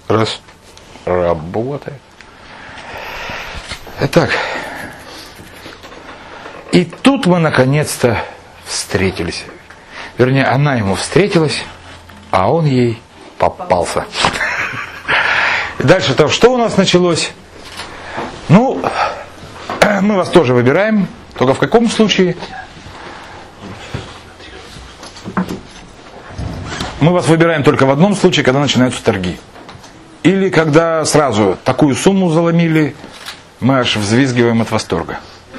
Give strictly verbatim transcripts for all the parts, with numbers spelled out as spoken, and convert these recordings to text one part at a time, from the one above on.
Раз. Работает. Итак. И тут мы наконец-то встретились. Вернее, она ему встретилась, а он ей попался. И дальше-то что у нас началось? Ну, мы вас тоже выбираем. Только в каком случае? Мы вас выбираем только в одном случае, когда начинаются торги. Или когда сразу такую сумму заломили, мы аж взвизгиваем от восторга.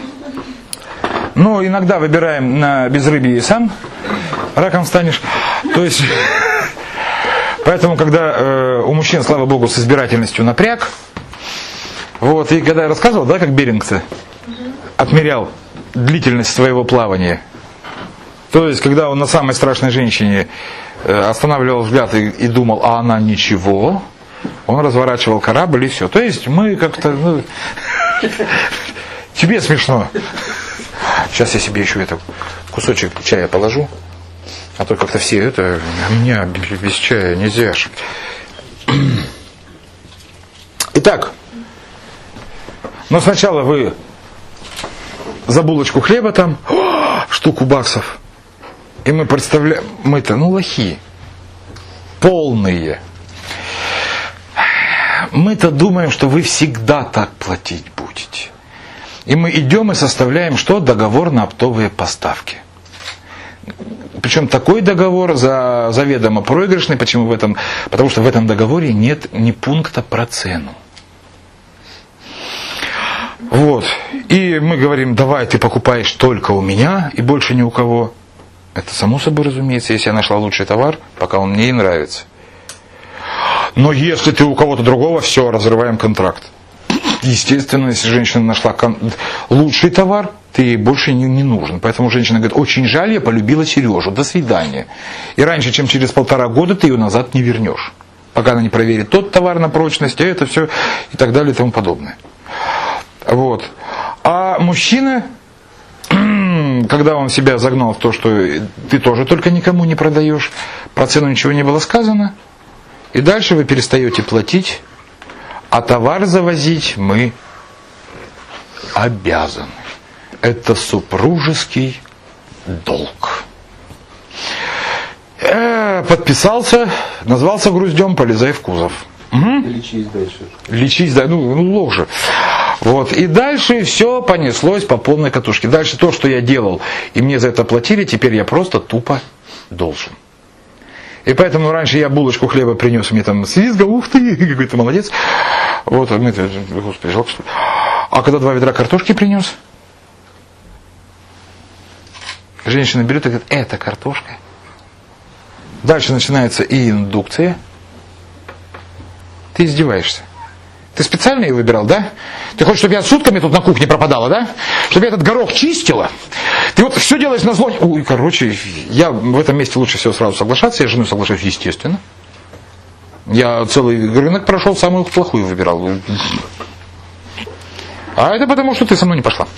Но иногда выбираем на безрыбье и сам раком станешь. То есть, поэтому, когда э, у мужчин, слава богу, с избирательностью напряг, вот, и когда я рассказывал, да, как Берингс отмерял длительность своего плавания, то есть, когда он на самой страшной женщине э, останавливал взгляд и, и думал, а она ничего, он разворачивал корабль и все. То есть, мы как-то, ну, тебе смешно. Сейчас я себе еще это кусочек чая положу. А то как-то все это, а меня без чая нельзя. Итак, но сначала вы за булочку хлеба там, о, штуку баксов. И мы представляем, мы-то, ну, лохи. Полные. Мы-то думаем, что вы всегда так платить будете. И мы идем и составляем что? Договор на оптовые поставки. Причем такой договор за, заведомо проигрышный. Почему в этом? Потому что в этом договоре нет ни пункта про цену. Вот. И мы говорим, давай ты покупаешь только у меня и больше ни у кого. Это само собой разумеется, если я нашла лучший товар, пока он мне и нравится. Но если ты у кого-то другого, все, разрываем контракт. Естественно, если женщина нашла кон... лучший товар, ты ей больше не, не нужен. Поэтому женщина говорит, очень жаль, я полюбила Сережу, до свидания. И раньше, чем через полтора года, ты ее назад не вернешь. Пока она не проверит тот товар на прочность, а это все и так далее и тому подобное. Вот. А мужчина, когда он себя загнал в то, что ты тоже только никому не продаешь, про цену ничего не было сказано, и дальше вы перестаете платить, а товар завозить мы обязаны. Это супружеский долг. Э, подписался, назвался груздем, полезай в кузов. Угу. Лечись дальше. Лечись, да, ну, ну ложе. Вот. И дальше все понеслось по полной катушке. Дальше то, что я делал, и мне за это платили, теперь я просто тупо должен. И поэтому раньше я булочку хлеба принес, мне там свизгал, ух ты, какой ты молодец. Вот, мы, господи, жалко, что ли. А когда два ведра картошки принес, женщина берет и говорит, это картошка. Дальше начинается и индукция. Ты издеваешься. Ты специально ее выбирал, да? Ты хочешь, чтобы я сутками тут на кухне пропадала, да? Чтобы я этот горох чистила? Ты вот все делаешь на зло. Ой, короче, я в этом месте лучше всего сразу соглашаться. Я с женой соглашаюсь, естественно. Я целый рынок прошел, самую плохую выбирал. А это потому, что ты со мной не пошла.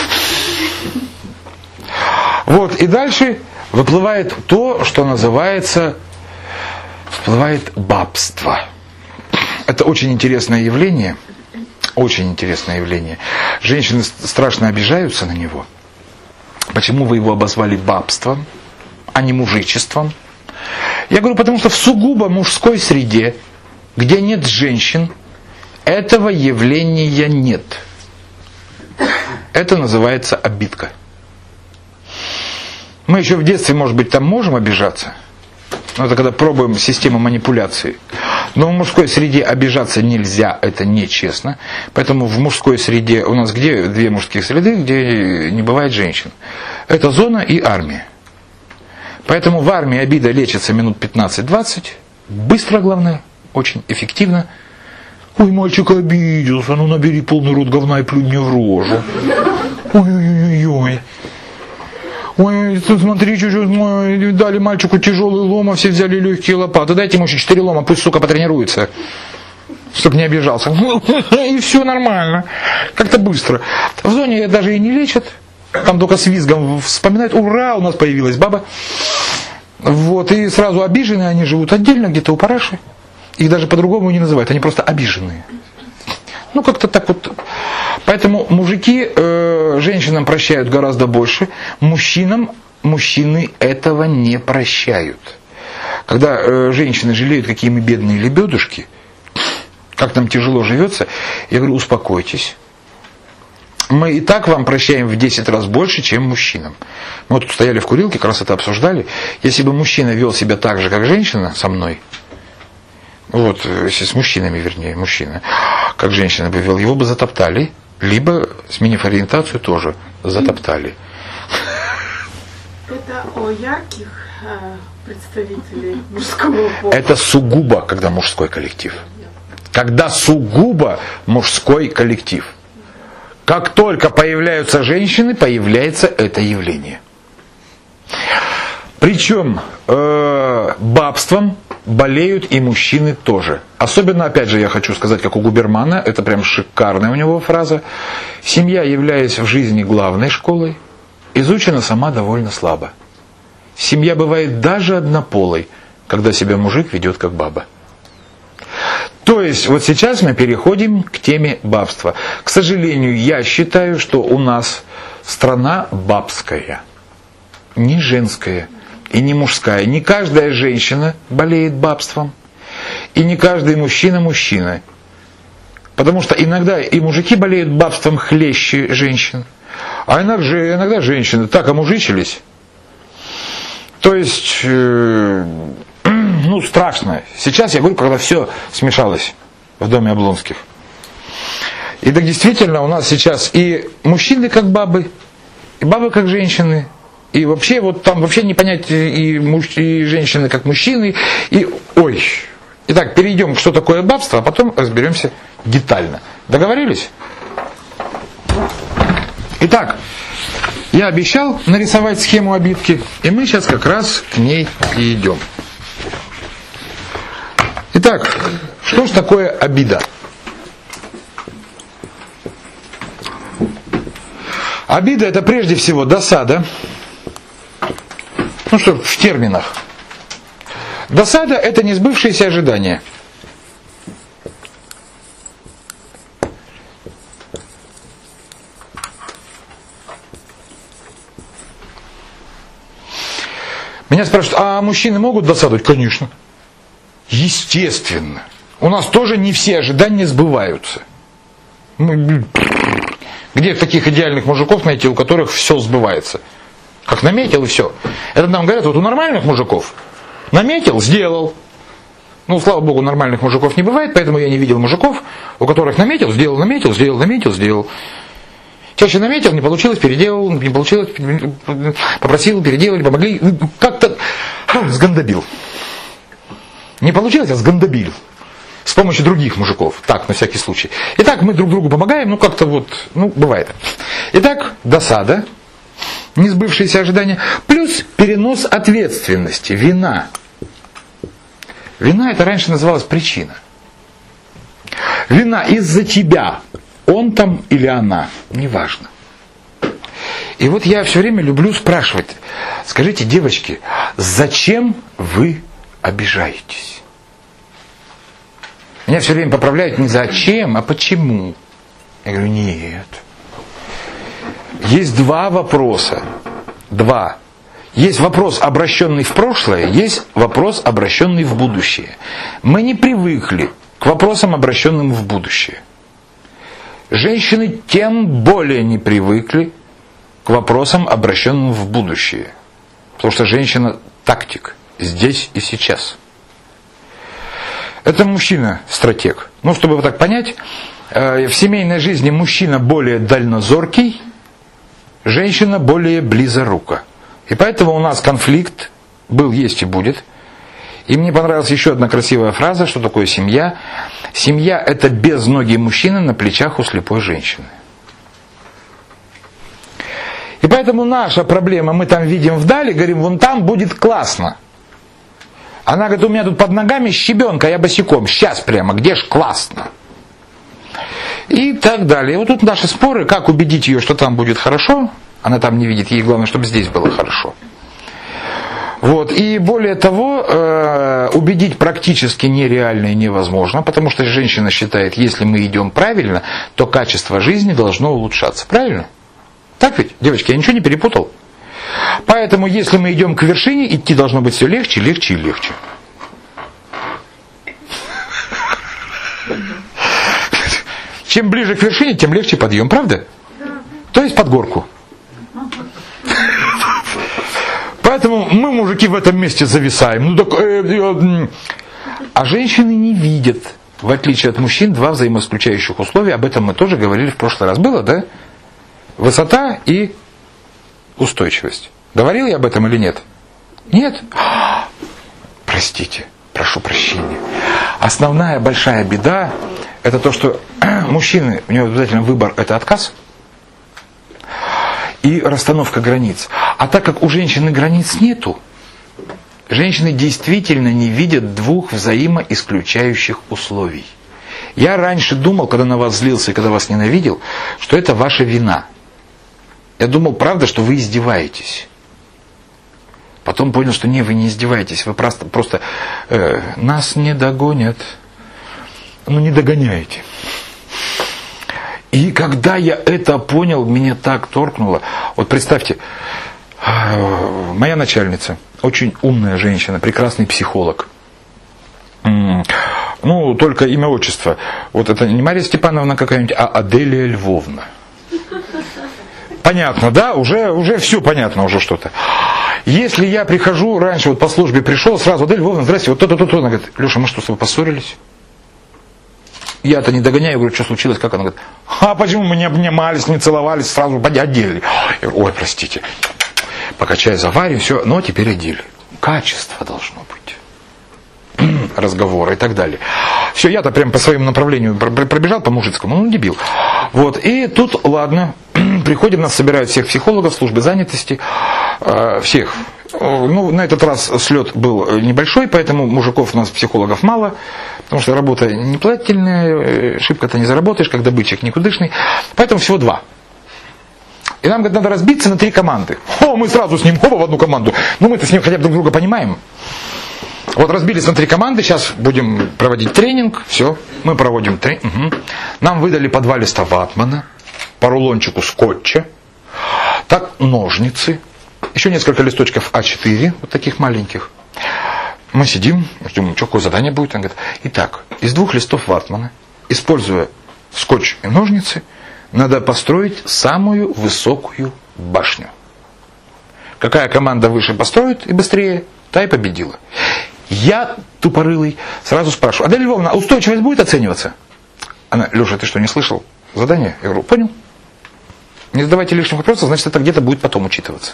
Вот, и дальше выплывает то, что называется, всплывает бабство. Это очень интересное явление. Очень интересное явление. Женщины страшно обижаются на него. Почему вы его обозвали бабством, а не мужичеством? Я говорю, потому что в сугубо мужской среде, где нет женщин, этого явления нет. Это называется обидка. Мы еще в детстве, может быть, там можем обижаться. Но это когда пробуем систему манипуляции. Но в мужской среде обижаться нельзя, это нечестно. Поэтому в мужской среде, у нас где две мужских среды, где не бывает женщин. Это зона и армия. Поэтому в армии обида лечится минут пятнадцать-двадцать. Быстро, главное, очень эффективно. Ой, мальчик обиделся, ну набери полный рот говна и плюнь мне в рожу. Ой-ой-ой-ой. Ой, смотри, чуть-чуть, дали мальчику тяжелый лом, а все взяли легкие лопаты. Дайте ему еще четыре лома, пусть, сука, потренируется. Чтобы не обижался. И все нормально. Как-то быстро. В зоне даже и не лечат. Там только с визгом вспоминают. Ура, у нас появилась баба. Вот, и сразу обиженные, они живут отдельно, где-то у параши. Их даже по-другому не называют, они просто обиженные. Ну, как-то так вот. Поэтому мужики э, женщинам прощают гораздо больше, мужчинам мужчины этого не прощают. Когда э, женщины жалеют, какие мы бедные лебедушки, как нам тяжело живется, я говорю, успокойтесь. Мы и так вам прощаем в десять раз больше, чем мужчинам. Мы вот тут стояли в курилке, как раз это обсуждали. Если бы мужчина вел себя так же, как женщина со мной, вот, если с мужчинами, вернее, мужчина, как женщина бы вел, его бы затоптали, либо, сменив ориентацию, тоже затоптали. Это о ярких э, представителей мужского пола? Это сугубо, когда мужской коллектив. Когда сугубо мужской коллектив. Как только появляются женщины, появляется это явление. Причем э, бабством болеют и мужчины тоже. Особенно, опять же, я хочу сказать, как у Губермана, это прям шикарная у него фраза. Семья, являясь в жизни главной школой, изучена сама довольно слабо. Семья бывает даже однополой, когда себя мужик ведет как баба. То есть, вот сейчас мы переходим к теме бабства. К сожалению, я считаю, что у нас страна бабская, не женская и не мужская. Не каждая женщина болеет бабством, и не каждый мужчина мужчина. Потому что иногда и мужики болеют бабством хлеще женщин, а иногда, иногда женщины так омужичились. То есть... Э, ну, страшно. Сейчас я говорю, когда все смешалось в доме Облонских. И так действительно у нас сейчас и мужчины как бабы, и бабы как женщины, и вообще вот там вообще не понять и, муж, и женщины как мужчины, и ой. Итак, перейдем, что такое бабство, а потом разберемся детально. Договорились? Итак, я обещал нарисовать схему обидки, и мы сейчас как раз к ней и идем. Итак, что же такое обида? Обида — это прежде всего досада. Ну что, в терминах. Досада — это несбывшиеся ожидания. Меня спрашивают, а мужчины могут досадовать? Конечно. Естественно. У нас тоже не все ожидания сбываются. Где таких идеальных мужиков найти, у которых все сбывается? Как наметил и все. Это нам говорят, вот у нормальных мужиков наметил, сделал. Ну, слава богу, нормальных мужиков не бывает, поэтому я не видел мужиков, у которых наметил, сделал, наметил, сделал, наметил, сделал. Чаще наметил, не получилось, переделал, не получилось, попросил, переделали, помогли. Как-то сгандобил. Не получилось, а сгандобил. С помощью других мужиков. Так, на всякий случай. Итак, мы друг другу помогаем, ну как-то вот, ну, бывает. Итак, досада, несбывшиеся ожидания, плюс перенос ответственности, вина. Вина — это раньше называлась причина. Вина из-за тебя. Он там или она, неважно. И вот я все время люблю спрашивать, скажите, девочки, зачем вы обижаетесь? Меня все время поправляют не зачем, а почему. Я говорю, нет. Есть два вопроса. Два. Есть вопрос, обращенный в прошлое, есть вопрос, обращенный в будущее. Мы не привыкли к вопросам, обращенным в будущее. Женщины тем более не привыкли к вопросам, обращенным в будущее. Потому что женщина тактик. Здесь и сейчас. Это мужчина-стратег. Ну, чтобы вот так понять, в семейной жизни мужчина более дальнозоркий, женщина более близорука. И поэтому у нас конфликт был, есть и будет. И мне понравилась еще одна красивая фраза, что такое семья. Семья — это безногий мужчина на плечах у слепой женщины. И поэтому наша проблема, мы там видим вдали, говорим, вон там будет классно. Она говорит, у меня тут под ногами щебенка, я босиком, сейчас прямо, где ж классно? И так далее. И вот тут наши споры, как убедить ее, что там будет хорошо. Она там не видит, ей главное, чтобы здесь было хорошо. Вот. И более того, э, убедить практически нереально и невозможно, потому что женщина считает, если мы идем правильно, то качество жизни должно улучшаться. Правильно? Так ведь, девочки, я ничего не перепутал? Поэтому, если мы идем к вершине, идти должно быть все легче, легче и легче. Чем ближе к вершине, тем легче подъем, правда? То есть под горку. Поэтому мы, мужики, в этом месте зависаем. Ну, так, э, э, а женщины не видят, в отличие от мужчин, два взаимоисключающих условия. Об этом мы тоже говорили в прошлый раз. Было, да? Высота и устойчивость. Говорил я об этом или нет? Нет? Простите, прошу прощения. Основная большая беда — это то, что мужчины, у него обязательно выбор — это отказ и расстановка границ. А так как у женщины границ нету, женщины действительно не видят двух взаимоисключающих условий. Я раньше думал, когда на вас злился и когда вас ненавидел, что это ваша вина. Я думал, правда, что вы издеваетесь. Потом понял, что не, вы не издеваетесь, вы просто, просто э, нас не догонят. Ну, не догоняете. И когда я это понял, меня так торкнуло. Вот представьте, моя начальница, очень умная женщина, прекрасный психолог. Ну, только имя, отчество. Вот это не Мария Степановна какая-нибудь, а Аделия Львовна. Понятно, да? Уже, уже все понятно, уже что-то. Если я прихожу, раньше вот по службе пришел, сразу, Аделия Львовна, здрасте, вот то-то, то-то. Она говорит, Леша, мы что, с тобой поссорились? Я-то не догоняю, говорю, что случилось, как она говорит, а почему мы не обнимались, не целовались, сразу одели? Я говорю, ой, простите, пока чай заварим, все, но теперь одели. Качество должно быть. Разговоры и так далее. Все, я-то прям по своему направлению пробежал, по мужицкому, ну, дебил. Вот, и тут, ладно, приходим, нас собирают всех психологов, службы занятости, э, всех. Ну, на этот раз слет был небольшой, поэтому мужиков у нас, психологов, мало, потому что работа неплательная, шибко-то не заработаешь, как добытчик никудышный, поэтому всего два. И нам, говорит, надо разбиться на три команды. О, мы сразу с ним, оба в одну команду. Ну, мы-то с ним хотя бы друг друга понимаем. Вот разбились на три команды, сейчас будем проводить тренинг, все, мы проводим тренинг. Угу. Нам выдали по два листа ватмана, по рулончику скотча, так ножницы, еще несколько листочков а четыре, вот таких маленьких. Мы сидим, ждем, что, какое задание будет. Он говорит, итак, из двух листов ватмана, используя скотч и ножницы, надо построить самую высокую башню. Какая команда выше построит и быстрее, та и победила. Я, тупорылый, сразу спрашиваю, Адель Львовна, а устойчивость будет оцениваться? Она, Леша, ты что, не слышал задание? Я говорю, понял. Не задавайте лишних вопросов, значит, это где-то будет потом учитываться.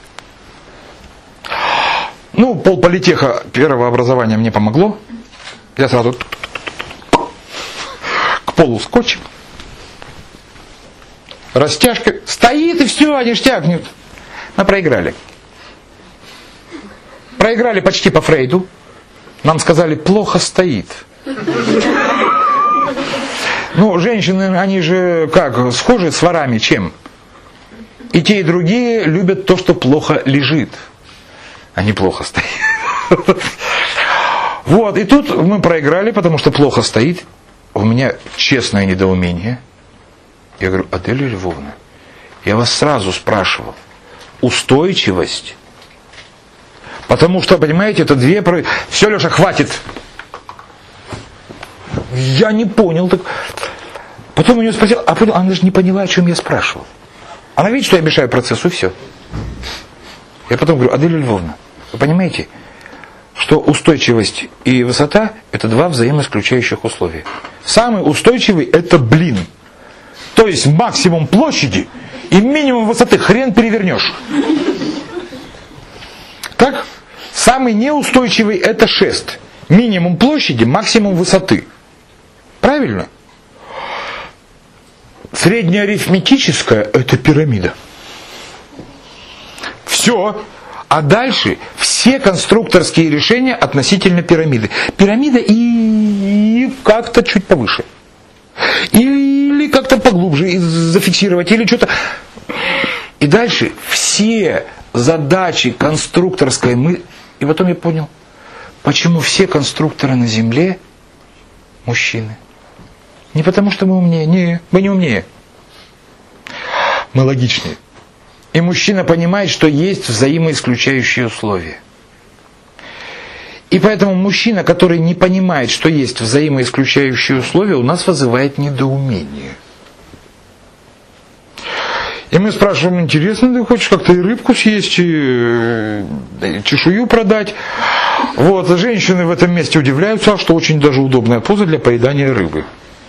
Ну, полполитеха первого образования мне помогло. Я сразу к полу скотчем. Растяжка. Стоит и все, ништяк. Мы проиграли. Проиграли почти по Фрейду. Нам сказали, плохо стоит. Ну, женщины, они же как, схожи с ворами чем? И те, и другие любят то, что плохо лежит. Они плохо стоят. Вот, и тут мы проиграли, потому что плохо стоит. У меня честное недоумение. Я говорю, Аделия Львовна, я вас сразу спрашивал, устойчивость? Потому что, понимаете, это две... Все, Леша, хватит. Я не понял. Так... Потом у нее спросил, а понял, она же не поняла, о чем я спрашивал. Она видит, что я мешаю процессу, и все. Я потом говорю, Аделия Львовна, вы понимаете, что устойчивость и высота – это два взаимоисключающих условия. Самый устойчивый – это блин. То есть максимум площади и минимум высоты. Хрен перевернешь. Так? Самый неустойчивый – это шест. Минимум площади, максимум высоты. Правильно? Среднеарифметическая – это пирамида. Все. А дальше все конструкторские решения относительно пирамиды. Пирамида и как-то чуть повыше. Или как-то поглубже и зафиксировать, или что-то. И дальше все задачи конструкторской мы... И потом я понял, почему все конструкторы на Земле мужчины. Не потому, что мы умнее. Не, мы не умнее. Мы логичнее. И мужчина понимает, что есть взаимоисключающие условия. И поэтому мужчина, который не понимает, что есть взаимоисключающие условия, у нас вызывает недоумение. И мы спрашиваем, интересно, ты хочешь как-то и рыбку съесть, и чешую продать? Вот, женщины в этом месте удивляются, что очень даже удобная поза для поедания рыбы.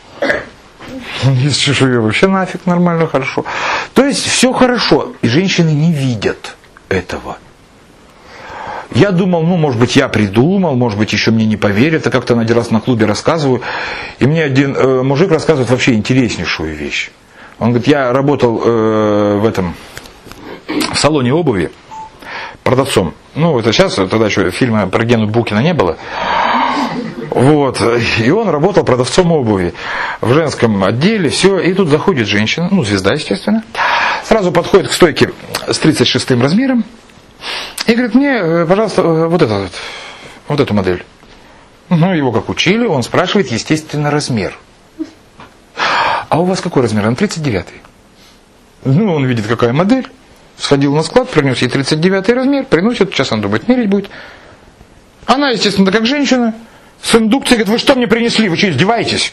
Есть чешуя вообще нафиг, нормально, хорошо. То есть все хорошо, и женщины не видят этого. Я думал, ну, может быть, я придумал, может быть, еще мне не поверят. Я как-то один раз на клубе рассказываю, и мне один э, мужик рассказывает вообще интереснейшую вещь. Он говорит, я работал э, в этом, в салоне обуви продавцом. Ну, это сейчас, тогда еще фильма про Гену Букина не было. Вот, и он работал продавцом обуви в женском отделе, все, и тут заходит женщина, ну, звезда, естественно, сразу подходит к стойке с тридцать шестым размером и говорит, мне, пожалуйста, вот эту, вот, вот эту модель. Ну, его как учили, он спрашивает, естественно, размер. А у вас какой размер? Он тридцать девятый. Ну, он видит, какая модель, сходил на склад, принес ей тридцать девятый размер, приносит, сейчас он думает, мерить будет. Она, естественно, как женщина, с индукцией говорит, вы что мне принесли, вы что, издеваетесь?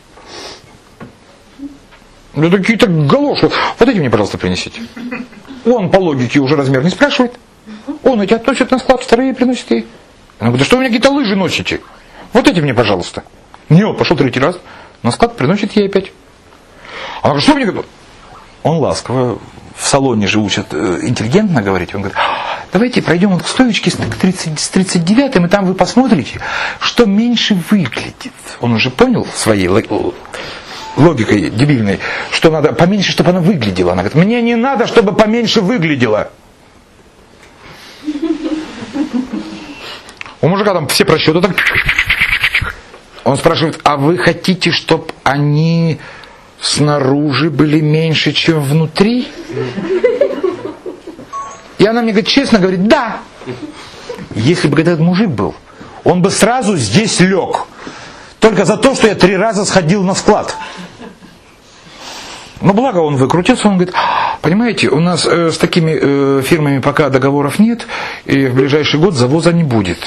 Ну, какие-то галоши. Вот эти мне, пожалуйста, принесите. Он по логике уже размер не спрашивает. Он эти относит на склад, вторые приносит ей. Она говорит, да что вы мне какие-то лыжи носите? Вот эти мне, пожалуйста. Не, пошел третий раз, на склад приносит ей опять. Она говорит, что мне говорит? Он ласково, в салоне же учат интеллигентно говорить. Он говорит, давайте пройдем к стоечке с тридцать девятым, и там вы посмотрите, что меньше выглядит. Он уже понял своей логикой дебильной, что надо поменьше, чтобы она выглядела. Она говорит, мне не надо, чтобы поменьше выглядела. У мужика там все просчеты так. Он спрашивает, а вы хотите, чтобы они снаружи были меньше, чем внутри? И она мне говорит, честно говорит, да. Если бы этот мужик был, он бы сразу здесь лег. Только за то, что я три раза сходил на склад. Но благо он выкрутился, он говорит, понимаете, у нас э, с такими э, фирмами пока договоров нет, и в ближайший год завоза не будет.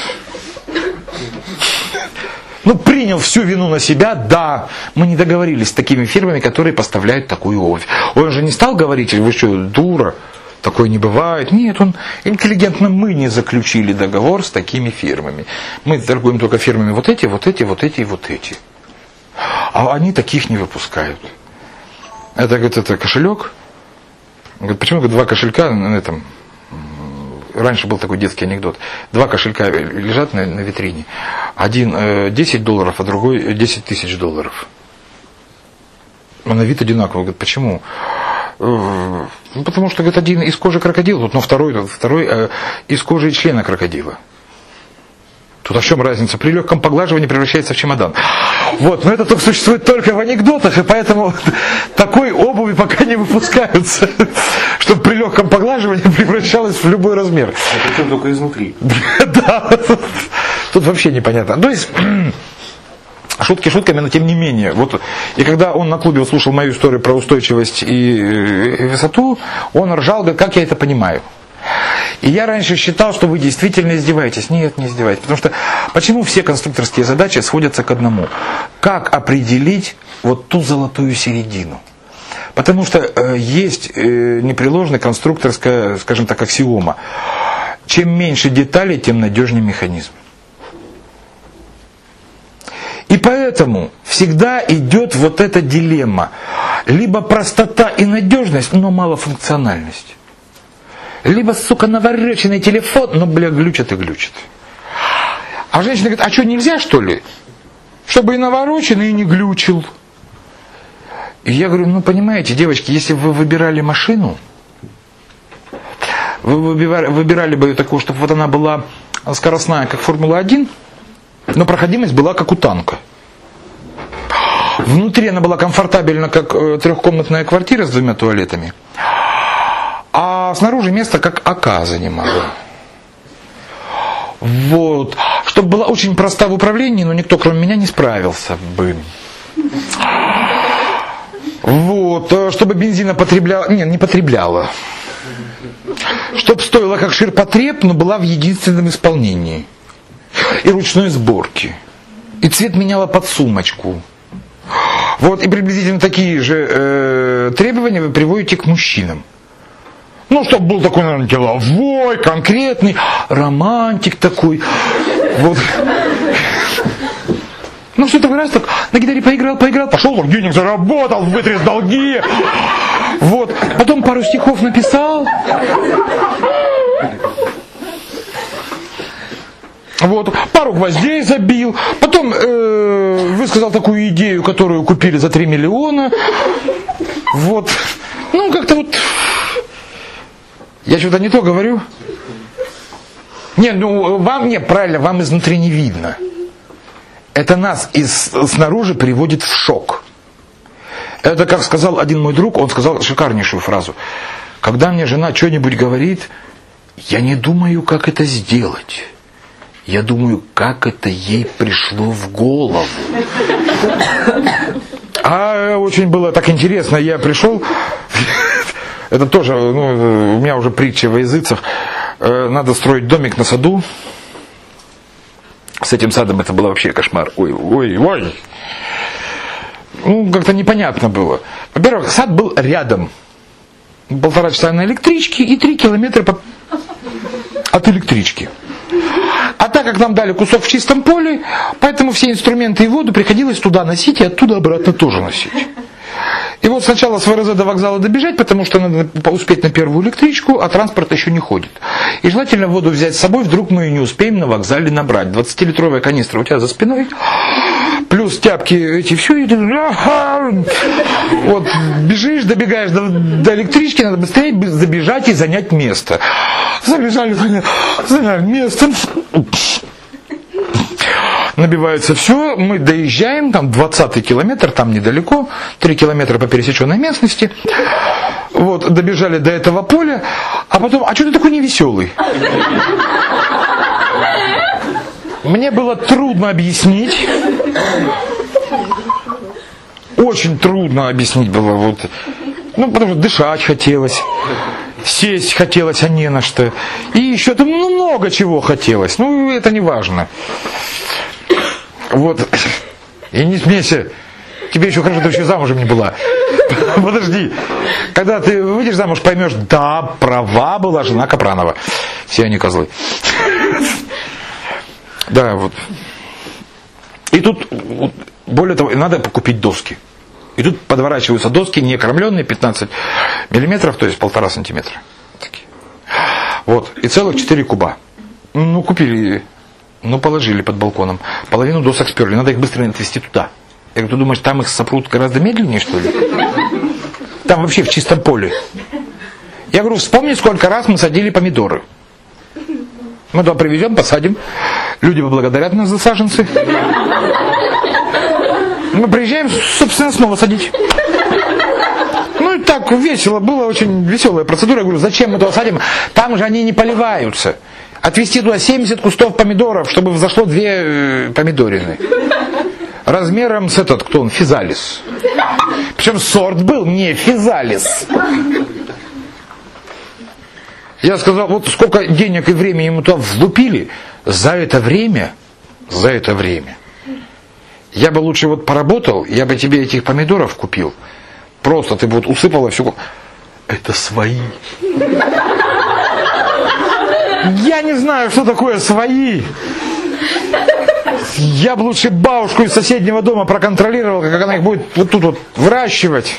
Ну, принял всю вину на себя, да, мы не договорились с такими фирмами, которые поставляют такую обувь. Он же не стал говорить, вы что, дура, такое не бывает. Нет, он интеллигентно, мы не заключили договор с такими фирмами. Мы торгуем только фирмами вот эти, вот эти, вот эти и вот эти. А они таких не выпускают. Это, говорит, это кошелек. Говорит, почему говорит, два кошелька на этом... Раньше был такой детский анекдот. Два кошелька лежат на, на витрине. Один э, десять долларов, а другой десять тысяч долларов. А на вид одинаково. Говорит, почему? Э, ну, потому что, говорит, один из кожи крокодила, но второй, второй э, из кожи члена крокодила. Тут о чем разница? При легком поглаживании превращается в чемодан. Вот, но это только существует только в анекдотах, и поэтому такой обуви пока не выпускаются, чтобы при легком поглаживании превращалась в любой размер. Это причем только изнутри. Да, тут вообще непонятно. То есть, шутки шутками, но тем не менее. Вот, и когда он на клубе услышал мою историю про устойчивость и высоту, он ржал, говорит, как я это понимаю. И я раньше считал, что вы действительно издеваетесь. Нет, не издеваетесь. Потому что почему все конструкторские задачи сводятся к одному? Как определить вот ту золотую середину? Потому что э, есть э, непреложная конструкторская, скажем так, аксиома. Чем меньше деталей, тем надежнее механизм. И поэтому всегда идет вот эта дилемма. Либо простота и надежность, но малофункциональность. Либо, сука, навороченный телефон, но, бля, глючит и глючит. А женщина говорит, а что, нельзя, что ли? Чтобы и навороченный, и не глючил. И я говорю, ну, понимаете, девочки, если бы вы выбирали машину, вы выбирали, выбирали бы ее такую, чтобы вот она была скоростная, как Формула один, но проходимость была, как у танка. Внутри она была комфортабельна, как трехкомнатная квартира с двумя туалетами. А снаружи место как АК занимало. Вот. Чтобы была очень проста в управлении, но никто кроме меня не справился бы. Вот. Чтобы бензина потребляла... Нет, не потребляла. Чтобы стоила как ширпотреб, но была в единственном исполнении. И ручной сборки. И цвет меняла под сумочку. Вот. И приблизительно такие же э, требования вы приводите к мужчинам. Ну, чтобы был такой, наверное, деловой, конкретный, романтик такой. Вот. Ну, что такой раз так на гитаре поиграл, поиграл, пошел, денег заработал, вытряс долги. Вот. Потом пару стихов написал. Вот. Пару гвоздей забил. Потом э, высказал такую идею, которую купили за три миллиона. Вот. Ну, как-то вот... Я что-то не то говорю? Нет, ну, вам, нет, правильно, вам изнутри не видно. Это нас из, снаружи приводит в шок. Это, как сказал один мой друг, он сказал шикарнейшую фразу. Когда мне жена что-нибудь говорит, я не думаю, как это сделать. Я думаю, как это ей пришло в голову. А очень было так интересно, я пришел, это тоже, ну, у меня уже притча во языцах, надо строить домик на саду. С этим садом это было вообще кошмар. Ой, ой, ой. Ну, как-то непонятно было. Во-первых, сад был рядом. Полтора часа на электричке и три километра по... от электрички. А так как нам дали кусок в чистом поле, поэтому все инструменты и воду приходилось туда носить и оттуда обратно тоже носить. И вот сначала с ВРЗ до вокзала добежать, потому что надо успеть на первую электричку, а транспорт еще не ходит. И желательно воду взять с собой, вдруг мы ее не успеем на вокзале набрать. двадцатилитровая канистра у тебя за спиной, плюс тяпки эти, все, и ты, вот, бежишь, добегаешь до, до электрички, надо быстрее забежать и занять место. Забежали, заняли место. Набивается все, мы доезжаем, там двадцатый километр, там недалеко, три километра по пересеченной местности. Вот, добежали до этого поля, а потом, а что ты такой невеселый? Мне было трудно объяснить. Очень трудно объяснить было. Вот. Ну, потому что дышать хотелось. Сесть хотелось, а не на что. И еще там ну, много чего хотелось. Ну, это не важно. Вот. И не смейся. Тебе еще хорошо, ты еще замужем не была. Подожди. Когда ты выйдешь замуж, поймешь, да, права была жена Капранова. Все они козлы. Да, вот. И тут, более того, надо купить доски. И тут подворачиваются доски не кормленные, пятнадцать миллиметров, то есть полтора сантиметра. Такие. Вот. И целых четыре куба. Ну, купили, ну, положили под балконом. Половину досок сперли. Надо их быстро отвезти туда. Я говорю, ты думаешь, там их сопрут гораздо медленнее, что ли? Там вообще в чистом поле. Я говорю, вспомни, сколько раз мы садили помидоры. Мы туда привезем, посадим. Люди поблагодарят нас за саженцы. Мы приезжаем, собственно, снова садить. Ну и так весело, была очень веселая процедура. Я говорю, зачем мы туда садим? Там же они не поливаются. Отвезти туда семьдесят кустов помидоров, чтобы взошло две э, помидорины. Размером с этот, кто он, физалис. Причем сорт был не физалис. Я сказал, вот сколько денег и времени ему туда влупили, за это время, за это время, я бы лучше вот поработал, я бы тебе этих помидоров купил. Просто ты бы вот усыпала всю... Это свои. Я не знаю, что такое свои. Я бы лучше бабушку из соседнего дома проконтролировал, как она их будет вот тут вот выращивать.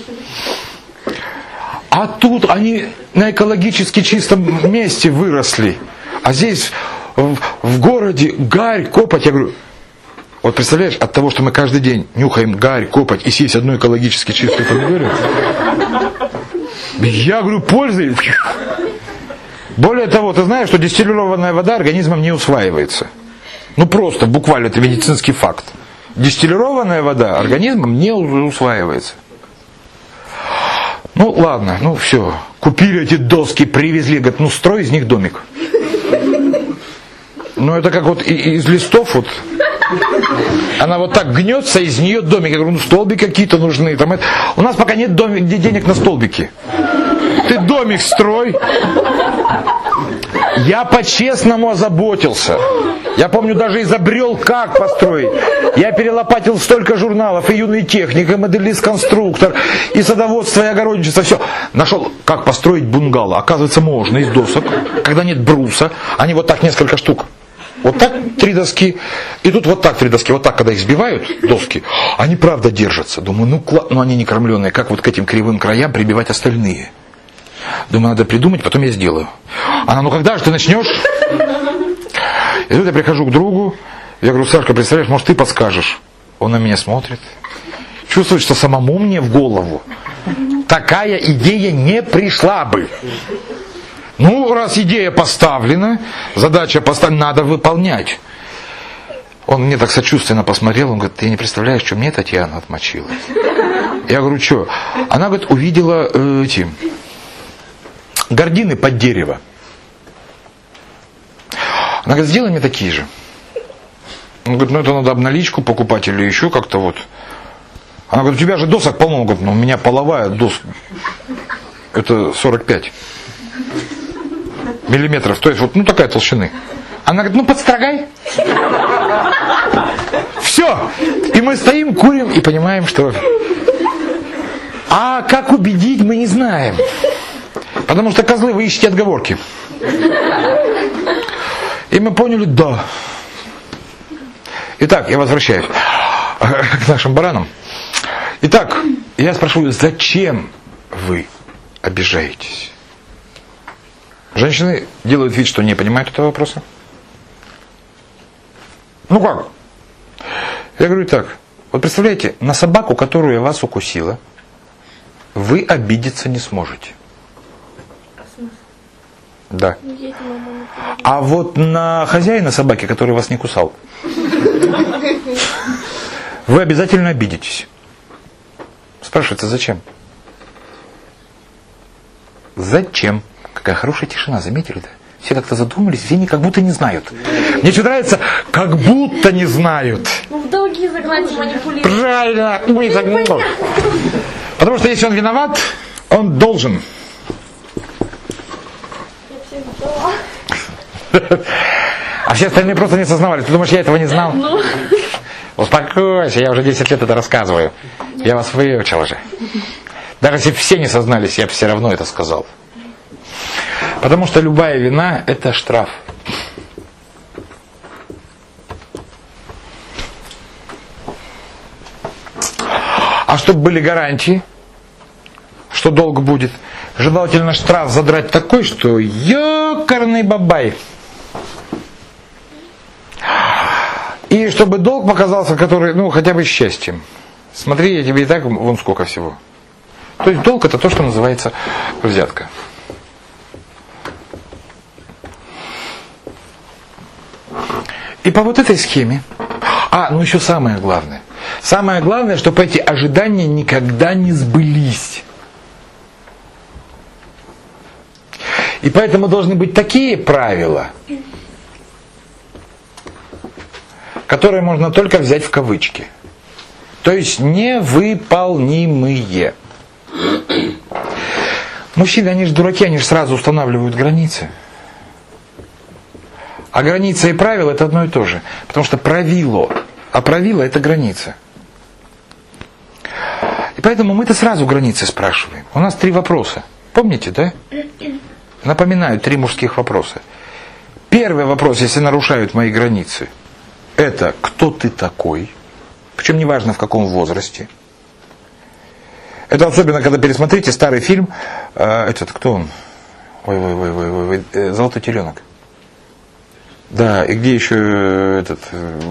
А тут они на экологически чистом месте выросли. А здесь в, в городе гарь, копоть. Я говорю, вот представляешь, от того, что мы каждый день нюхаем гарь, копоть и съесть одну экологически чистую помидоры, я говорю, пользы. Более того, ты знаешь, что дистиллированная вода организмом не усваивается. Ну просто, буквально, это медицинский факт. Дистиллированная вода организмом не усваивается. Ну ладно, ну все. Купили эти доски, привезли, говорят, ну строй из них домик. Ну, это как вот из листов вот. Она вот так гнется, из нее домик. Я говорю, ну столбики какие-то нужны. Там это... У нас пока нет домик, денег на столбики. Ты домик строй. Я по-честному озаботился. Я помню, даже изобрел, как построить. Я перелопатил столько журналов, и юный техник, и моделист-конструктор, и садоводство, и огородничество, все. Нашел, как построить бунгало. Оказывается, можно из досок, когда нет бруса. Они вот так несколько штук. Вот так три доски, и тут вот так три доски. Вот так, когда их сбивают, доски, они правда держатся. Думаю, ну, кла... ну они не кормленные, как вот к этим кривым краям прибивать остальные? Думаю, надо придумать, потом я сделаю. Она, ну когда же ты начнешь? И тут я прихожу к другу, я говорю, Сашка, представляешь, может ты подскажешь? Он на меня смотрит. Чувствует, что самому мне в голову такая идея не пришла бы. Ну, раз идея поставлена, задача поставлена, надо выполнять. Он мне так сочувственно посмотрел, он говорит, ты не представляешь, что мне Татьяна отмочила. Я говорю, что? Она, говорит, увидела э, эти гардины под дерево. Она говорит, сделай мне такие же. Он говорит, ну это надо обналичку покупать или еще как-то вот. Она говорит, у тебя же досок полно. Он говорит, ну у меня половая доска. Это сорок пять миллиметров. То есть вот ну такая толщины. Она говорит, ну подстрогай. Все. И мы стоим, курим и понимаем, что... А как убедить, мы не знаем. Потому что, козлы, вы ищете отговорки. И мы поняли, да. Итак, я возвращаюсь к нашим баранам. Итак, я спрашиваю, зачем вы обижаетесь? Женщины делают вид, что не понимают этого вопроса. Ну как? Я говорю так. Вот представляете, на собаку, которая вас укусила, вы обидеться не сможете. Да. А вот на хозяина собаки, который вас не кусал, вы обязательно обидитесь. Спрашивается, зачем? Зачем? Какая хорошая тишина, заметили, да? Все как-то задумались, все они как будто не знают. Мне что нравится, как будто не знают. Ну, в долги загнать, манипулировать. Правильно, мы загнали. Потому что если он виноват, он должен. А все остальные просто не сознавали. Ты думаешь, я этого не знал? Ну. Успокойся, я уже десять лет это рассказываю. Я вас выучил уже. Даже если все не сознались, я бы все равно это сказал. Потому что любая вина – это штраф. А чтобы были гарантии, что долг будет, желательно штраф задрать такой, что ёкарный бабай. И чтобы долг показался, который, ну, хотя бы счастьем. Смотри, я тебе и так вон сколько всего. То есть долг – это то, что называется взятка. И по вот этой схеме, а, ну еще самое главное. Самое главное, чтобы эти ожидания никогда не сбылись. И поэтому должны быть такие правила, которые можно только взять в кавычки. То есть невыполнимые. Мужчины, они же дураки, они же сразу устанавливают границы. А граница и правила это одно и то же. Потому что правило, а правило это граница. И поэтому мы-то сразу границы спрашиваем. У нас три вопроса. Помните, да? Напоминаю, три мужских вопроса. Первый вопрос, если нарушают мои границы, это кто ты такой? Причем неважно в каком возрасте. Это особенно, когда пересмотрите старый фильм, э, этот, кто он? Ой-ой-ой, э, «Золотой теленок». Да, и где еще этот э,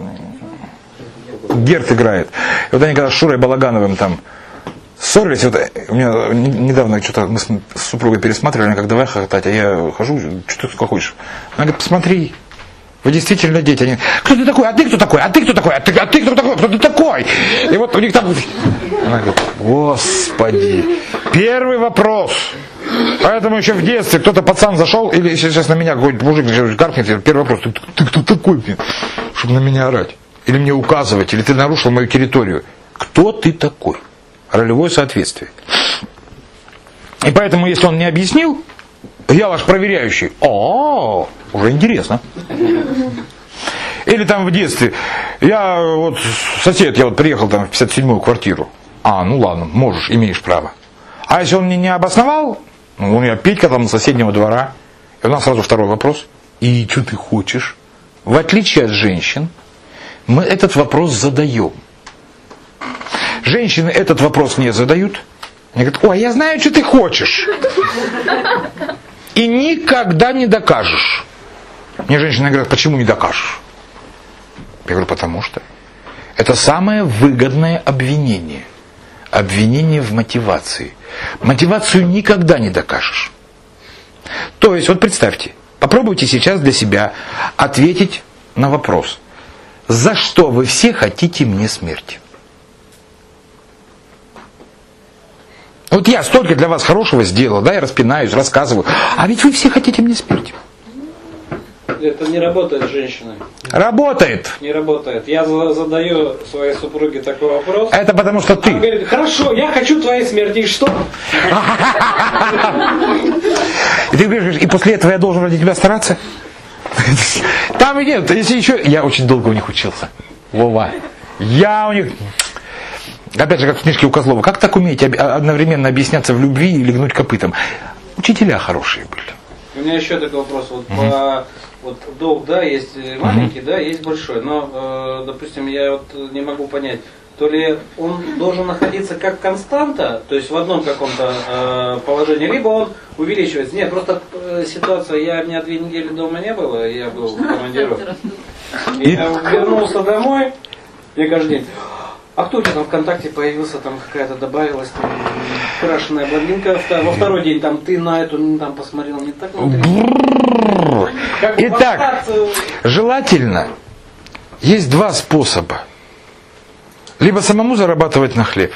Герт играет. И вот они когда с Шурой Балагановым там ссорились, вот у меня недавно что-то мы с супругой пересматривали, она как давай хохотать, а я хожу, что ты хочешь? Она говорит, посмотри, вы действительно дети. Они, кто ты такой? А ты кто такой? А ты кто такой? А ты, а ты кто такой? Кто ты такой? И вот у них там... Она говорит, господи, первый вопрос. Поэтому еще в детстве кто-то пацан зашел, или сейчас на меня какой-нибудь мужик каркнет, первый вопрос, ты, ты кто такой, чтобы на меня орать? Или мне указывать, или ты нарушил мою территорию. Кто ты такой? Ролевое соответствие. И поэтому, если он не объяснил, я ваш проверяющий. О, уже интересно. Или там в детстве, я вот сосед, я вот приехал там в пятьдесят седьмую квартиру. А, ну ладно, можешь, имеешь право. А если он мне не обосновал, ну я Петька там с соседнего двора. И у нас сразу второй вопрос. И что ты хочешь? В отличие от женщин, мы этот вопрос задаем. Женщины этот вопрос не задают. Они говорят, ой, я знаю, что ты хочешь. И никогда не докажешь. Мне женщины говорят, почему не докажешь? Я говорю, потому что. Это самое выгодное обвинение. Обвинение в мотивации. Мотивацию никогда не докажешь. То есть, вот представьте, попробуйте сейчас для себя ответить на вопрос. За что вы все хотите мне смерти? Вот я столько для вас хорошего сделал, да, я распинаюсь, рассказываю. А ведь вы все хотите мне смерти. Это не работает с женщиной. Работает. Не работает. Я задаю своей супруге такой вопрос. Это потому что ты. Она говорит, хорошо, я хочу твоей смерти. И что? И ты говоришь, и после этого я должен ради тебя стараться? Там и нет. Если еще... Я очень долго у них учился. Вова. Я у них... Опять же, как в книжке у Козлова. Как так умеете одновременно объясняться в любви и легнуть копытом? Учителя хорошие были. У меня еще такой вопрос. Вот, угу. по, вот долг, да, есть маленький, угу. да, есть большой. Но, э, допустим, я вот не могу понять, то ли он должен находиться как константа, то есть в одном каком-то э, положении, либо он увеличивается. Нет, просто э, ситуация, я, у меня две недели дома не было, я был в командировке. Я вернулся домой, мне каждый день. А кто у тебя там ВКонтакте появился, там какая-то добавилась, там, крашеная блондинка, во второй день там ты на эту там посмотрел, не так внутри. Итак, желательно, есть два способа. Либо самому зарабатывать на хлеб,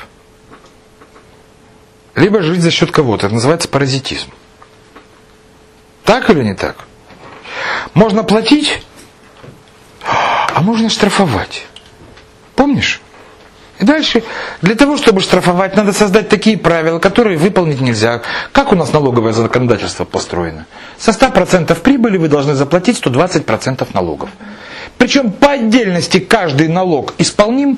либо жить за счет кого-то. Это называется паразитизм. Так или не так? Можно платить, а можно штрафовать. Помнишь? И дальше, для того, чтобы штрафовать, надо создать такие правила, которые выполнить нельзя. Как у нас налоговое законодательство построено? Со ста процентов прибыли вы должны заплатить сто двадцать процентов налогов. Причем по отдельности каждый налог исполним.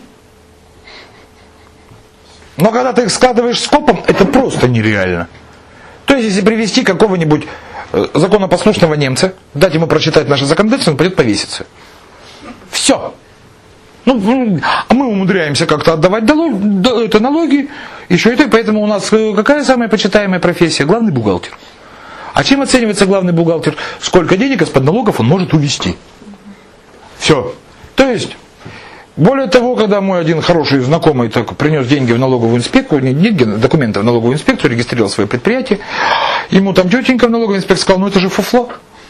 Но когда ты их складываешь скопом, это просто нереально. То есть, если привести какого-нибудь законопослушного немца, дать ему прочитать наше законодательство, он пойдет повеситься. Все. Ну, а мы умудряемся как-то отдавать налоги, это налоги, еще это, поэтому у нас какая самая почитаемая профессия? Главный бухгалтер. А чем оценивается главный бухгалтер? Сколько денег из-под налогов он может увести. Все. То есть, более того, когда мой один хороший знакомый так принес деньги в налоговую инспекцию, не деньги, документы в налоговую инспекцию, регистрировал свое предприятие, ему там тетенька в налоговой инспекции сказала, ну это же фуфло.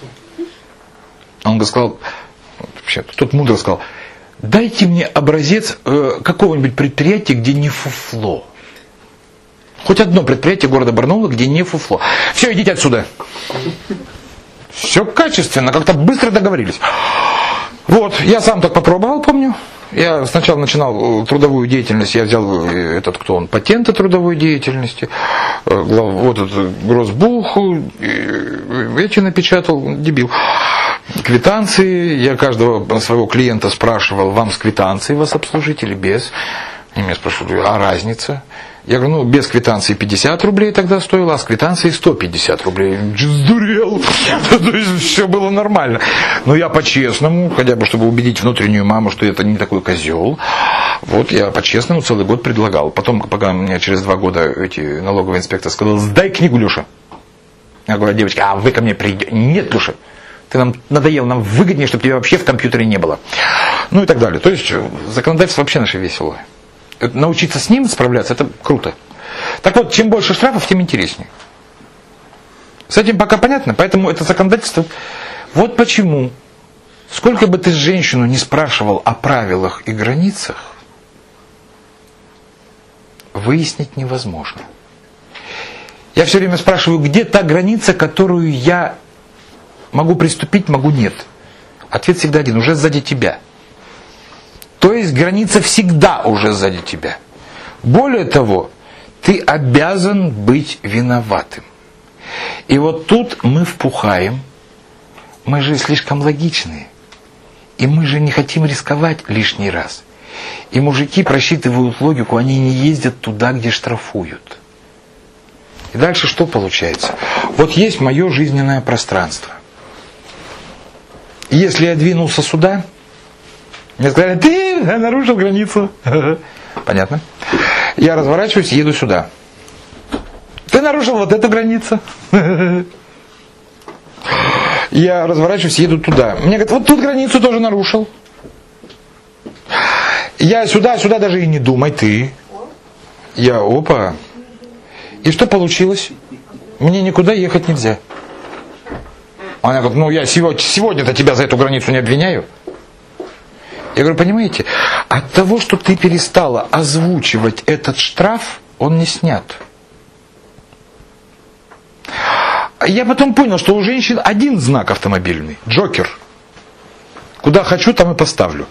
Он сказал, вообще, тот мудро сказал, дайте мне образец э, какого-нибудь предприятия, где не фуфло. Хоть одно предприятие города Барнаула, где не фуфло. Все, идите отсюда. Все качественно, как-то быстро договорились. Вот, я сам так попробовал, помню. Я сначала начинал трудовую деятельность, я взял этот, кто он, патенты трудовой деятельности, вот этот Гросбух, эти напечатал, дебил. Квитанции, я каждого своего клиента спрашивал, вам с квитанцией вас обслужить или без? Они меня спрашивали, а разница? Я говорю, ну, без квитанции пятьдесят рублей тогда стоило, а с квитанцией сто пятьдесят рублей. Сдурел. То есть все было нормально. Но я по-честному, хотя бы чтобы убедить внутреннюю маму, что это не такой козел, вот я по-честному целый год предлагал. Потом, пока мне через два года эти налоговые инспекторы сказали, сдай книгу, Леша. Я говорю, девочки, а вы ко мне придете? Нет, Леша. Ты нам надоел, нам выгоднее, чтобы тебя вообще в компьютере не было. Ну и так далее. То есть законодательство вообще наше веселое. Научиться с ним справляться, это круто. Так вот, чем больше штрафов, тем интереснее. С этим пока понятно, поэтому это законодательство. Вот почему, сколько бы ты женщину не спрашивал о правилах и границах, выяснить невозможно. Я все время спрашиваю, где та граница, которую я могу приступить, могу нет. Ответ всегда один, уже сзади тебя. То есть граница всегда уже сзади тебя. Более того, ты обязан быть виноватым. И вот тут мы впухаем, мы же слишком логичные. И мы же не хотим рисковать лишний раз. И мужики просчитывают логику, они не ездят туда, где штрафуют. И дальше что получается? Вот есть мое жизненное пространство. Если я двинулся сюда, мне сказали, ты нарушил границу. Понятно? Я разворачиваюсь и еду сюда. Ты нарушил вот эту границу. Я разворачиваюсь и еду туда. Мне говорят, вот тут границу тоже нарушил. Я сюда, сюда даже и не думай, ты. Я, опа. И что получилось? Мне никуда ехать нельзя. Она говорит, ну я сегодня, сегодня-то тебя за эту границу не обвиняю. Я говорю, понимаете, от того, что ты перестала озвучивать этот штраф, он не снят. Я потом понял, что у женщин один знак автомобильный, Джокер. Куда хочу, там и поставлю.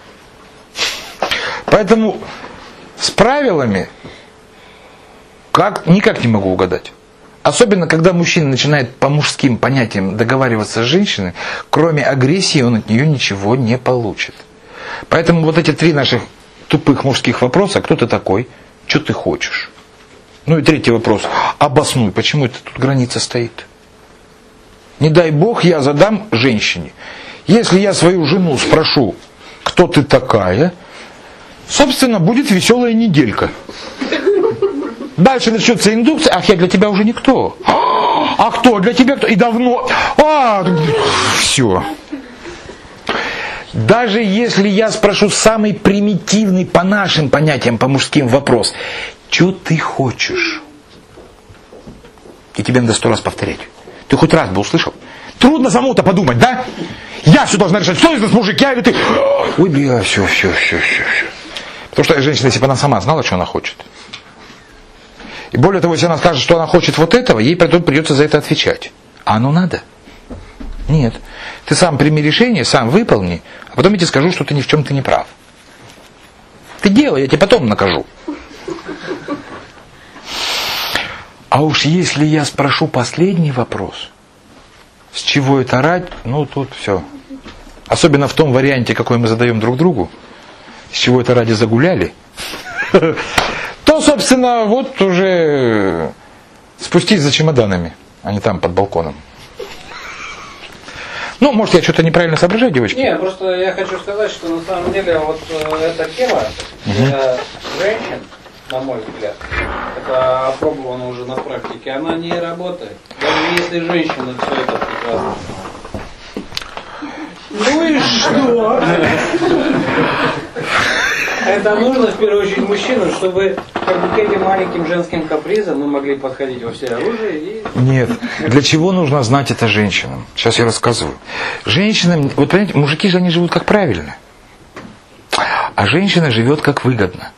Поэтому с правилами как, никак не могу угадать. Особенно, когда мужчина начинает по мужским понятиям договариваться с женщиной, кроме агрессии он от нее ничего не получит. Поэтому вот эти три наших тупых мужских вопроса: кто ты такой, что ты хочешь? Ну и третий вопрос: обоснуй, почему это тут граница стоит? Не дай бог я задам женщине. Если я свою жену спрошу, кто ты такая, собственно, будет веселая неделька. Дальше начнется индукция. Ах, я для тебя уже никто. А кто? Для тебя кто? И давно. А, все. Даже если я спрошу самый примитивный по нашим понятиям, по мужским вопрос: что ты хочешь? И тебе надо сто раз повторять. Ты хоть раз бы услышал? Трудно самому-то подумать, да? Я все должна решать, что из нас мужик, я или ты? Ой, бля, все, все, все, все, все. Потому что женщина, если бы она сама знала, что она хочет. И более того, если она скажет, что она хочет вот этого, ей потом придется за это отвечать. А оно надо? Нет. Ты сам прими решение, сам выполни, а потом я тебе скажу, что ты ни в чем ты не прав. Ты делай, я тебе потом накажу. А уж если я спрошу последний вопрос, с чего это рать, ну тут все. Особенно в том варианте, какой мы задаем друг другу, с чего это ради загуляли, то, собственно, вот уже спустись за чемоданами, а не там под балконом. Ну, может, я что-то неправильно соображаю, девочки? Нет, просто я хочу сказать, что на самом деле вот э, эта тема для женщин, на мой взгляд, это опробовано уже на практике, она не работает. Даже если женщина все это прекрасно. Ну и что? Это нужно в первую очередь мужчинам, чтобы как бы к этим маленьким женским капризам мы могли подходить во все оружие и... Нет. Для чего нужно знать это женщинам? Сейчас я рассказываю. Женщинам, вот понимаете, мужики же они живут как правильно, а женщина живет как выгодно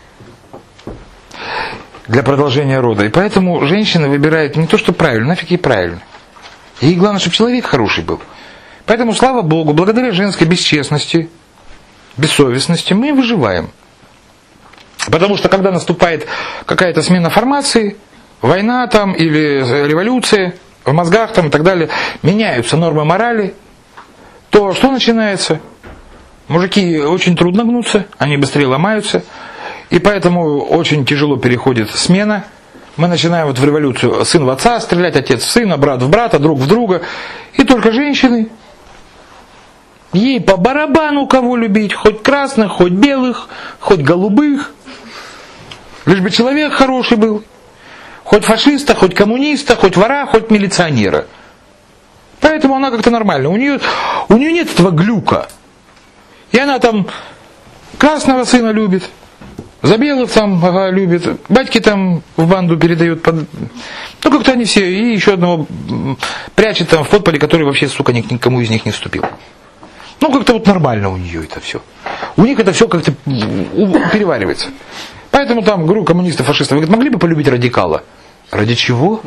для продолжения рода. И поэтому женщина выбирает не то, что правильно, нафиг ей правильно. Ей главное, чтобы человек хороший был. Поэтому, слава Богу, благодаря женской бесчестности, бессовестности мы выживаем. Потому что когда наступает какая-то смена формации, война там или революция в мозгах там и так далее, меняются нормы морали, то что начинается? Мужики очень трудно гнутся, они быстрее ломаются, и поэтому очень тяжело переходит смена. Мы начинаем вот в революцию сын в отца стрелять, отец в сына, брат в брата, друг в друга, и только женщины. Ей по барабану кого любить, хоть красных, хоть белых, хоть голубых. Лишь бы человек хороший был. Хоть фашиста, хоть коммуниста, хоть вора, хоть милиционера. Поэтому она как-то нормально. У нее, у нее нет этого глюка. И она там красного сына любит, за белых там ага, любит, батьки там в банду передают. Под... Ну как-то они все. И еще одного прячет там в подполе, который вообще, сука, никому из них не вступил. Ну, как-то вот нормально у нее это все. У них это все как-то переваривается. Поэтому там, говорю, коммунисты, фашисты, вы говорите, могли бы полюбить радикала? Ради чего?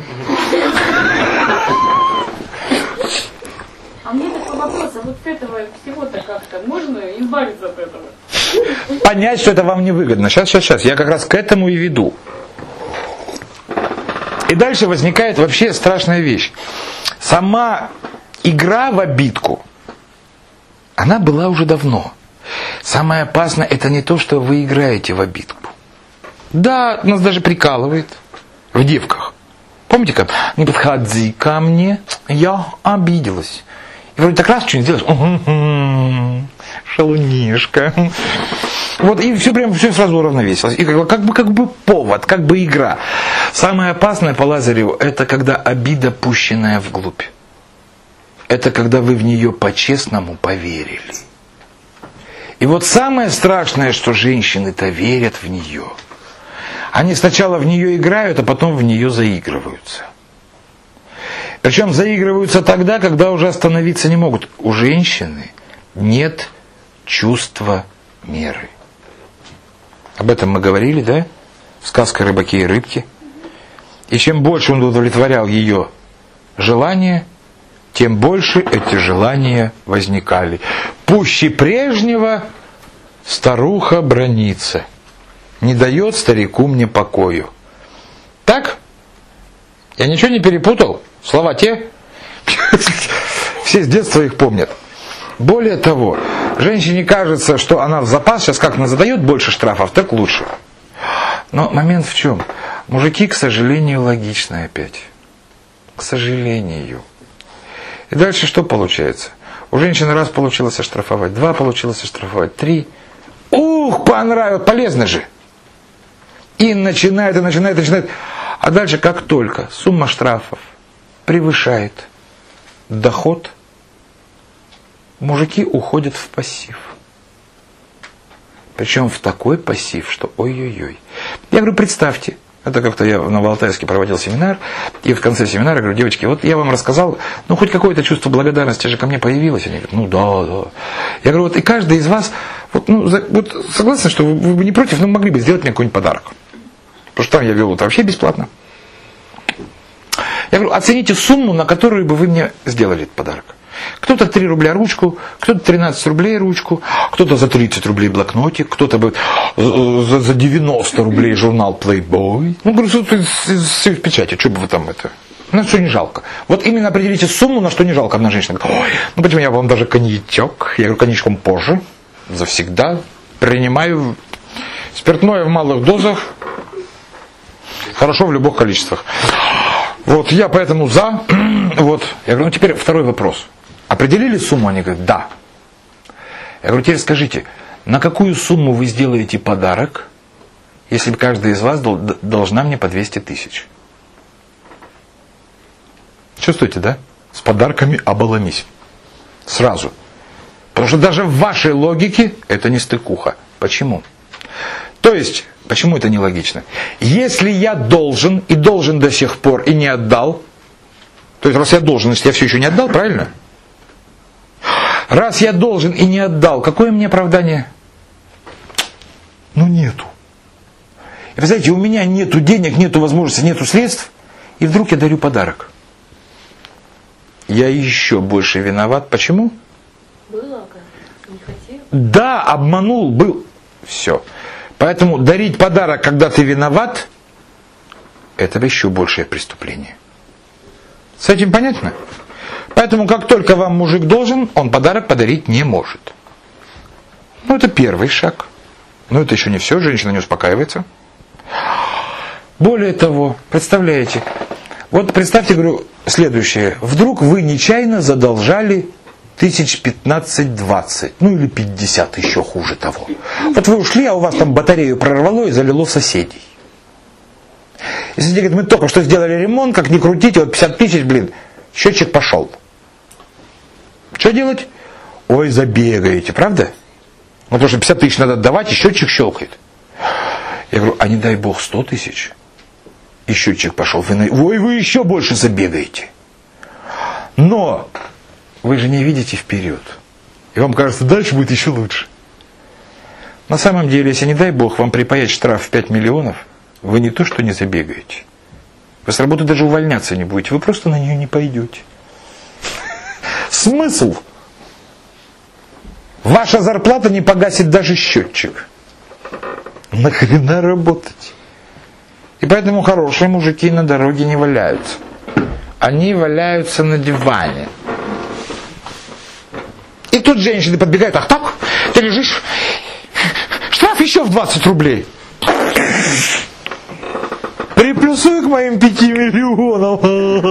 А мне такой вопрос, а вот с этого всего-то как-то можно избавиться от этого? Понять, что это вам невыгодно. Сейчас, сейчас, сейчас. Я как раз к этому и веду. И дальше возникает вообще страшная вещь. Сама игра в обидку, она была уже давно. Самое опасное, это не то, что вы играете в обидку. Да, нас даже прикалывает в девках. Помните, как? Не подходи ко мне, я обиделась. И вроде так раз что-нибудь сделаешь, угу, шалунишка. Вот, и все прям все сразу уравновесилось. И как, как бы как бы повод, как бы игра. Самое опасное по Лазареву, это когда обида, пущенная вглубь. Это когда вы в нее по-честному поверили. И вот самое страшное, что женщины-то верят в нее. Они сначала в нее играют, а потом в нее заигрываются. Причем заигрываются тогда, когда уже остановиться не могут. У женщины нет чувства меры. Об этом мы говорили, да? Сказка «Рыбаки и рыбки». И чем больше он удовлетворял ее желания, тем больше эти желания возникали. Пуще прежнего старуха бранится, не дает старику мне покою. Так? Я ничего не перепутал? Слова те? Все с детства их помнят. Более того, женщине кажется, что она в запас, сейчас как она задает больше штрафов, так лучше. Но момент в чем? Мужики, к сожалению, логичны опять. К сожалению. И дальше что получается? У женщины раз получилось оштрафовать, два получилось оштрафовать, три. Ух, понравилось, полезно же. И начинает, и начинает, и начинает. А дальше, как только сумма штрафов превышает доход, мужики уходят в пассив. Причем в такой пассив, что ой-ой-ой. Я говорю, представьте, это как-то я на Новоалтайске проводил семинар, и в конце семинара говорю, девочки, вот я вам рассказал, ну хоть какое-то чувство благодарности же ко мне появилось. Они говорят, ну да, да. Я говорю, вот и каждый из вас, вот, ну, за, вот согласны, что вы, вы не против, но могли бы сделать мне какой-нибудь подарок. Потому что там я вел это вообще бесплатно. Я говорю, оцените сумму, на которую бы вы мне сделали этот подарок. Кто-то три рубля ручку, кто-то тринадцать рублей ручку, кто-то за тридцать рублей блокнотик, кто-то бы за, за девяносто рублей журнал Playboy. Ну, говорю, все в печати, что бы вы там это... На что не жалко. Вот именно определите сумму, на что не жалко. Одна женщина говорит, ой, ну почему я вам даже коньячок, я говорю, коньячком позже, завсегда принимаю спиртное в малых дозах, хорошо в любых количествах. Вот, я поэтому за. Вот. Я говорю, ну теперь второй вопрос. Определили сумму? Они говорят, да. Я говорю, теперь скажите, на какую сумму вы сделаете подарок, если каждый из вас дол- должна мне по двести тысяч? Чувствуете, да? С подарками обломись. Сразу. Потому что даже в вашей логике это не стыкуха. Почему? То есть, почему это нелогично? Если я должен, и должен до сих пор, и не отдал, то есть раз я должен, если я все еще не отдал, правильно? Раз я должен и не отдал, какое мне оправдание? Ну нету. И вы знаете, у меня нету денег, нету возможности, нету средств, и вдруг я дарю подарок. Я еще больше виноват. Почему? Было, не хотел. Да, обманул, был. Все. Поэтому дарить подарок, когда ты виноват, это еще большее преступление. С этим понятно? Поэтому, как только вам мужик должен, он подарок подарить не может. Ну, это первый шаг. Но это еще не все, женщина не успокаивается. Более того, представляете, вот представьте, говорю, следующее. Вдруг вы нечаянно задолжали тысяч пятнадцать-двадцать, ну или пятьдесят, еще хуже того. Вот вы ушли, а у вас там батарею прорвало и залило соседей. И соседи говорят, мы только что сделали ремонт, как ни крутите, вот пятьдесят тысяч, блин, счетчик пошел. Что делать? Ой, забегаете, правда? Ну, потому что пятьдесят тысяч надо отдавать, и счетчик щелкает. Я говорю, а не дай бог сто тысяч, и счетчик пошел. Вы, ой, вы еще больше забегаете. Но вы же не видите вперед. И вам кажется, дальше будет еще лучше. На самом деле, если, не дай бог, вам припаять штраф в пять миллионов, вы не то что не забегаете, Вы с работы даже увольняться не будете, вы просто на нее не пойдете. Смысл? Ваша зарплата не погасит даже счетчик. Нахрена работать? И поэтому хорошие мужики на дороге не валяются. Они валяются на диване. И тут женщины подбегают: ах так, ты лежишь, штраф еще в двадцать рублей. Приплюсуй к моим пяти миллионам.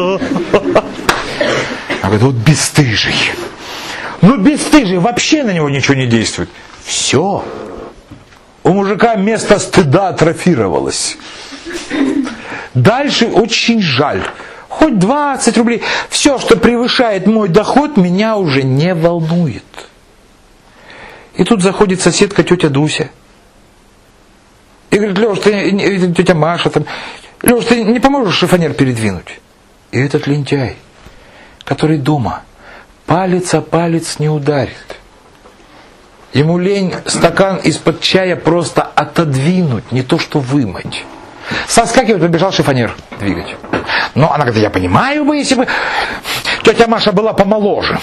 А говорит: вот бесстыжий. Ну бесстыжий, вообще на него ничего не действует. Все. У мужика место стыда атрофировалось. Дальше очень жаль. Хоть двадцать рублей. Все, что превышает мой доход, меня уже не волнует. И тут заходит соседка тетя Дуся. И говорит: Леш, ты, тетя Маша, там, Леш, ты не поможешь шифонер передвинуть? И этот лентяй, который дома, палец о палец не ударит. Ему лень стакан из-под чая просто отодвинуть, не то что вымыть. Соскакивает, побежал шифонер двигать. Но она говорит: я понимаю бы, если бы тетя Маша была помоложе.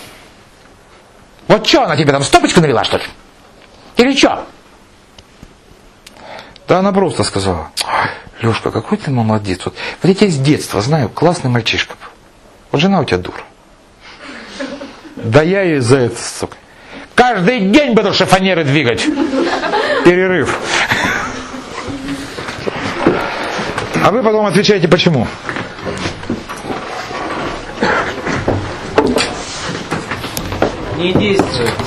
Вот что она тебе там, стопочку налила, что ли? Или что? Да она просто сказала: Лешка, какой ты молодец. Вот, вот я тебя с детства знаю, классный мальчишка. Вот жена у тебя дура. Да я ей за это, сука. Каждый день буду шифонеры двигать. Перерыв. А вы потом отвечаете, почему. Не действует.